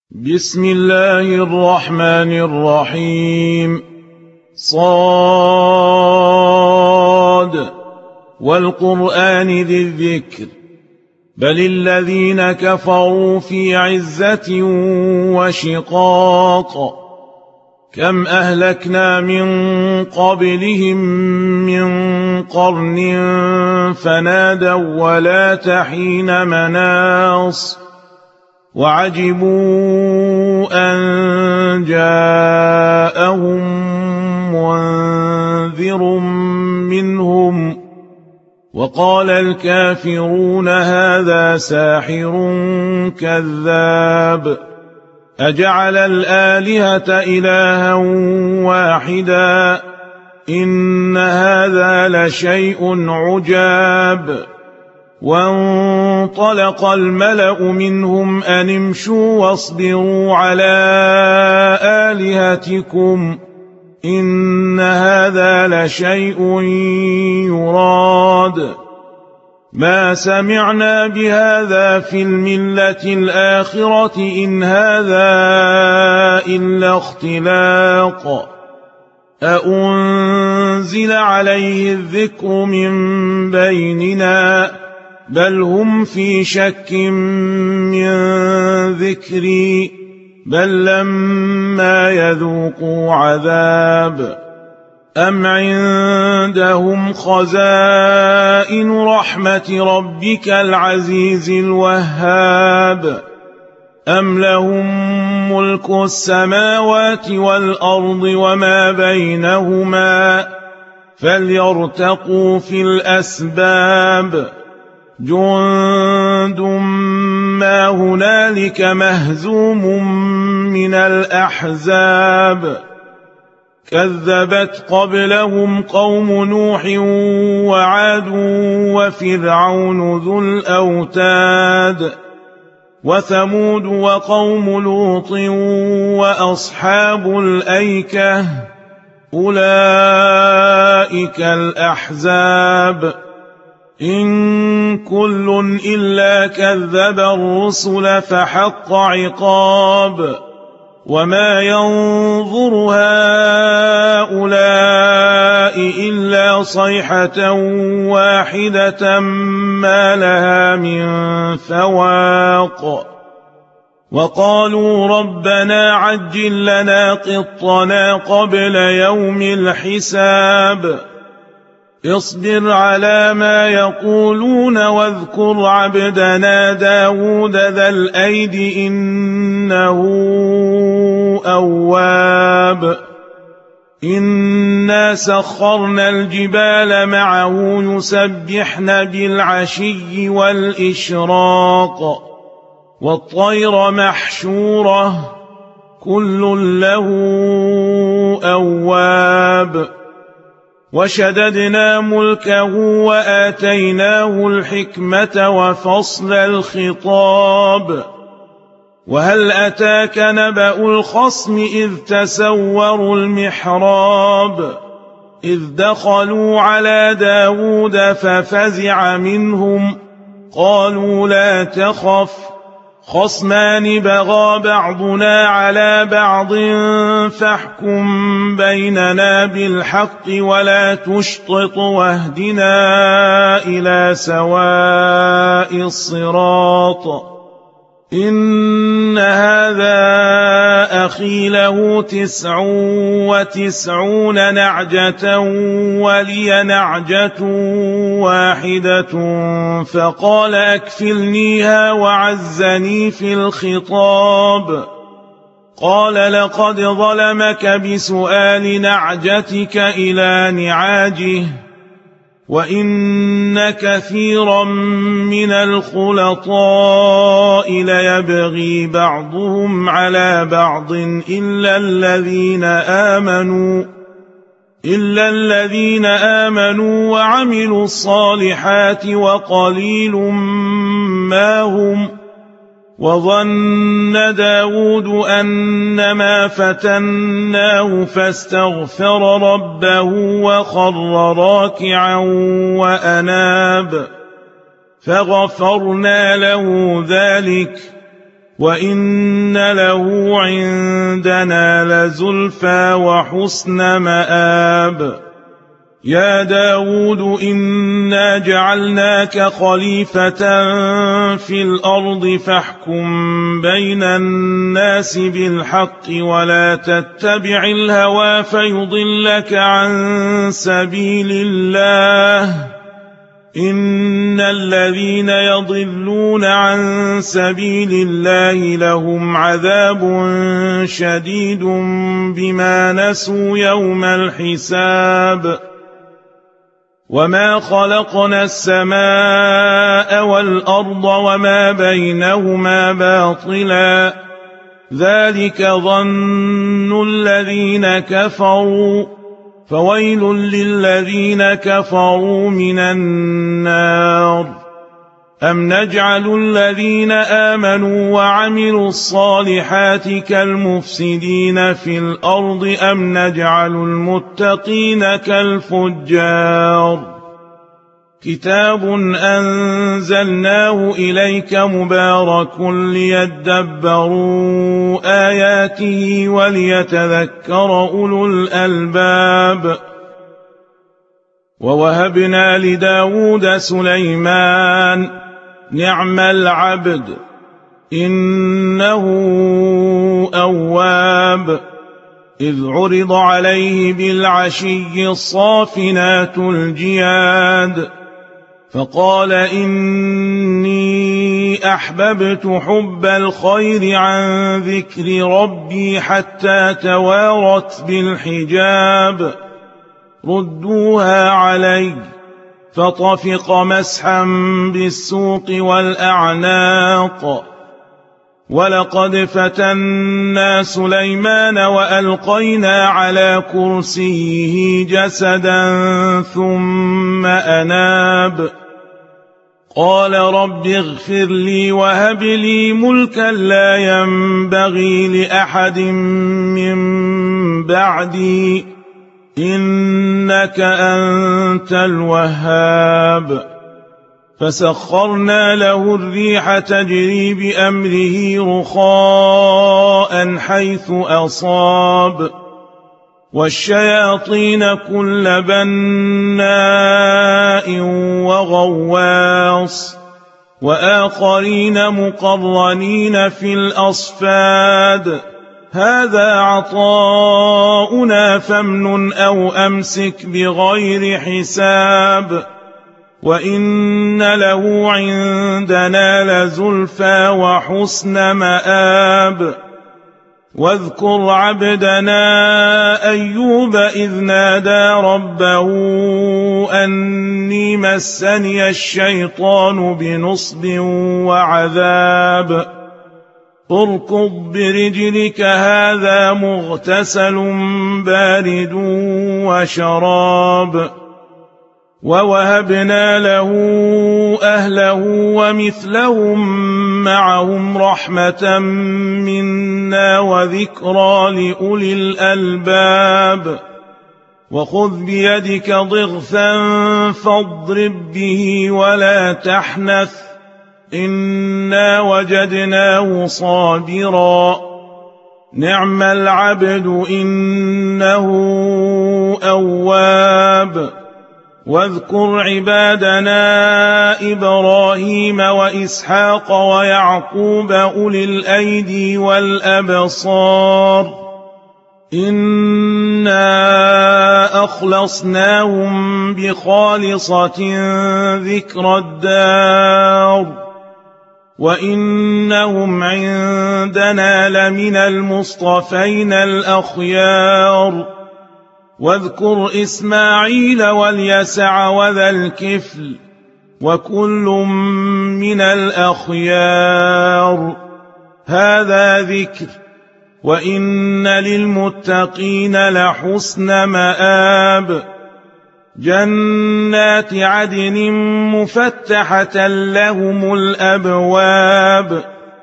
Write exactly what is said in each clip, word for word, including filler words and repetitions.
بسم الله الرحمن الرحيم. صاد والقرآن ذي الذكر بل الذين كفروا في عزة وشقاق كم أهلكنا من قبلهم من قرن فنادوا ولا تحين مناص وعجبوا أن جاءهم منذر منهم وقال الكافرون هذا ساحر كذاب أجعل الآلهة إلها واحدا إن هذا لشيء عجاب. وانطلق الملأ منهم أن امشوا واصبروا على آلهتكم إن هذا لشيء يراد ما سمعنا بهذا في الملة الآخرة إن هذا إلا اختلاق أأنزل عليه الذكر من بيننا بل هم في شك من ذكري بل لما يذوقوا عذاب أم عندهم خزائن رحمة ربك العزيز الوهاب أم لهم ملك السماوات والأرض وما بينهما فليرتقوا في الأسباب جند ما هنالك مهزوم من الأحزاب كذبت قبلهم قوم نوح وعاد وفرعون ذو الأوتاد وثمود وقوم لوط وأصحاب الأيكة أولئك الأحزاب إن كل إلا كذب الرسل فحق عقاب وما ينظر هؤلاء إلا صيحة واحدة ما لها من فواق وقالوا ربنا عجل لنا قطنا قبل يوم الحساب اصبر على ما يقولون واذكر عبدنا داود ذا الأيد إنه أواب إنا سخرنا الجبال معه يسبحن بالعشي والإشراق والطير محشورة كل له أواب وشددنا ملكه وآتيناه الحكمة وفصل الخطاب وهل أتاك نبأ الخصم إذ تسوروا المحراب إذ دخلوا على داود ففزع منهم قالوا لا تخف خصمان بغى بعضنا على بعض فاحكم بيننا بالحق ولا تشطط واهدنا إلى سواء الصراط إن هذا أخي له تسع وتسعون نعجة ولي نعجة واحدة فقال أكفلنيها وعزني في الخطاب قال لقد ظلمك بسؤال نعجتك إلى نعاجه وإن كثيرا من الخلطاء ليبغي بعضهم على بعض إلا الذين آمنوا إلا الذين آمنوا وعملوا الصالحات وقليل ما هم وظن داود أنما فتناه فاستغفر ربه وخر راكعا وأناب فغفرنا له ذلك وإن له عندنا لزلفى وحسن مآب. يا داود إنا جعلناك خليفة في الأرض فاحكم بين الناس بالحق ولا تتبع الهوى فيضلك عن سبيل الله. إن الذين يضلون عن سبيل الله لهم عذاب شديد بما نسوا يوم الحساب. وما خلقنا السماء والأرض وما بينهما باطلا ذلك ظن الذين كفروا فويل للذين كفروا من النار. أم نجعل الذين آمنوا وعملوا الصالحات كالمفسدين في الأرض أم نجعل المتقين كالفجار. كتاب أنزلناه إليك مبارك ليدبروا آياته وليتذكر أولو الألباب. ووهبنا لداود سليمان نعم العبد إنه أواب. إذ عرض عليه بالعشي الصافنات الجياد فقال إني أحببت حب الخير عن ذكر ربي حتى توارت بالحجاب. ردوها علي فطفق مسحا بالسوق والأعناق. ولقد فتنا سليمان وألقينا على كرسيه جسدا ثم أناب. قال رب اغفر لي وهب لي ملكا لا ينبغي لأحد من بعدي إنك أنت الوهاب. فسخرنا له الريح تجري بأمره رخاء حيث أصاب والشياطين كل بناء وغواص وآخرين مقرنين في الأصفاد. هذا عطاؤنا فامنن أو أمسك بغير حساب. وإن له عندنا لزلفى وحسن مآب. واذكر عبدنا أيوب إذ نادى ربه أني مسني الشيطان بنصب وعذاب. اركض برجلك هذا مغتسل بارد وشراب. ووهبنا له أهله ومثلهم معهم رحمة منا وذكرى لأولي الألباب. وخذ بيدك ضغثا فاضرب به ولا تحنث إنا وجدناه صابرا نعم العبد إنه أواب. واذكر عبادنا إبراهيم وإسحاق ويعقوب أولي الأيدي والأبصار إنا أخلصناهم بخالصة ذكر الدار وإنهم عندنا لمن المصطفين الأخيار. واذكر إسماعيل واليسع وذا الكفل وكل من الأخيار. هذا ذكر وإن للمتقين لحسن مآب. جنات عدن مفتحة لهم الأبواب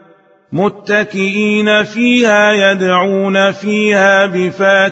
متكئين فيها يدعون فيها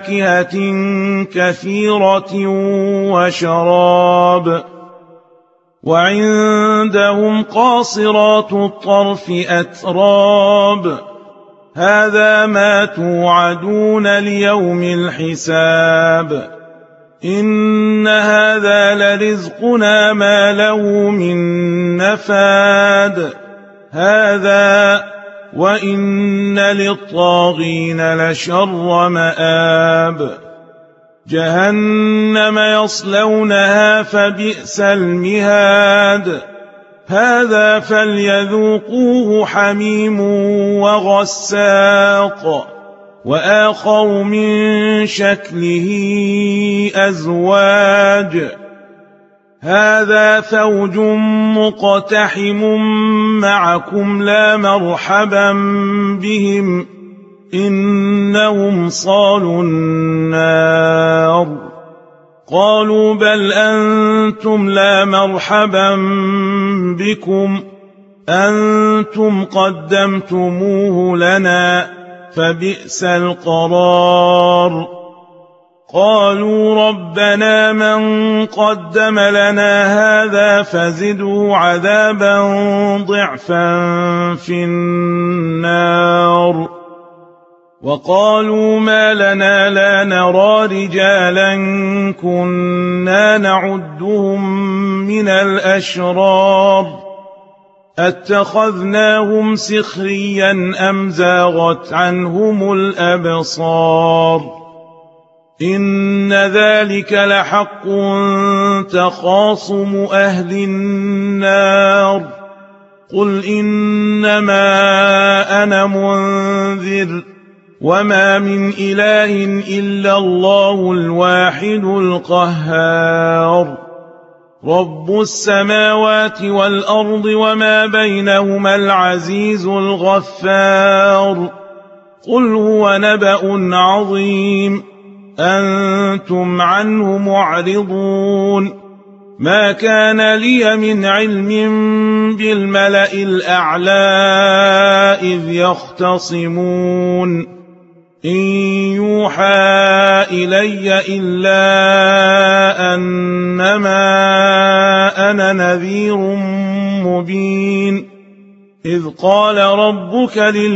بفاكهة كثيرة وشراب. وعندهم قاصرات الطرف أتراب هذا ما توعدون ليوم الحساب إن هذا لرزقنا ما له من نفاد هذا وإن للطاغين لشر مآب جهنم يصلونها فبئس المهاد هذا فليذوقوه حميم وغساق وآخر من شكله أزواج هذا فوج مقتحم معكم لا مرحبا بهم إنهم صالوا النار قالوا بل أنتم لا مرحبا بكم أنتم قدمتموه لنا فبئس القرار قالوا ربنا من قدم لنا هذا فزده عذابا ضعفا في النار وقالوا ما لنا لا نرى رجالا كنا نعدهم من الأشرار اتخذناهم سخريا أم زاغت عنهم الأبصار إن ذلك لحق تخاصم أهل النار قل إنما أنا منذر وما من إله إلا الله الواحد القهار رب السماوات والأرض وما بينهما العزيز الغفار قل هو نبأ عظيم أنتم عنه معرضون ما كان لي من علم بالملأ الأعلى إذ يختصمون إن يوحى إلي إلا أنما أنا نذير مبين إذ قال ربك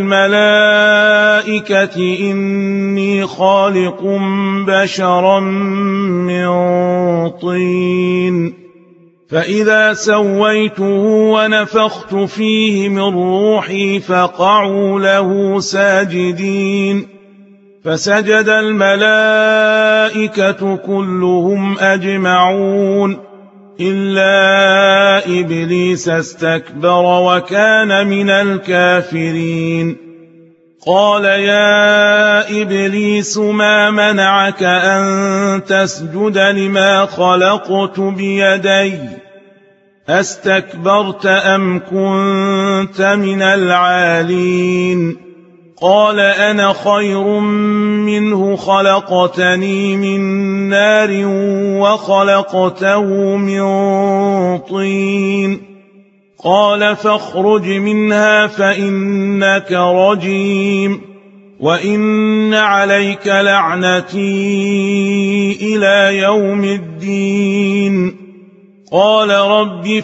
للملائكة إني خالق بشرا من طين فإذا سويته ونفخت فيه من روحي فقعوا له ساجدين فسجد الملائكة كلهم أجمعون إلا إبليس استكبر وكان من الكافرين قال يا إبليس ما منعك أن تسجد لما خلقت بيدي أستكبرت أم كنت من العالين قال أنا خير منه خلقتني من نار وخلقته من طين قال فاخرج منها فإنك رجيم وإن عليك لعنتي إلى يوم الدين قال رب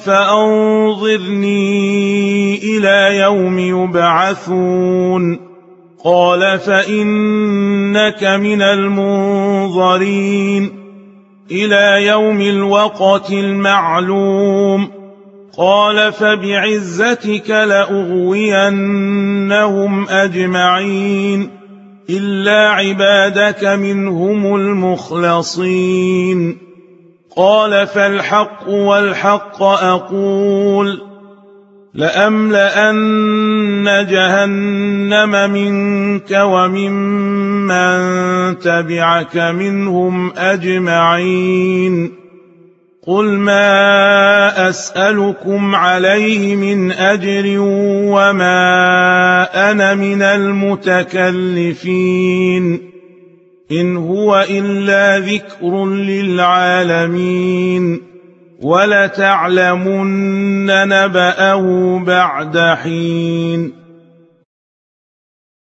فأنظرني إلى يوم يبعثون قال فإنك من المنظرين إلى يوم الوقت المعلوم قال فبعزتك لأغوينهم أجمعين إلا عبادك منهم المخلصين قال فالحق والحق أقول لأملأن جهنم منك وممن تبعك منهم أجمعين قل ما أسألكم عليه من أجر وما أنا من المتكلفين إن هو إلا ذكر للعالمين ولتعلمن نبأه بعد حين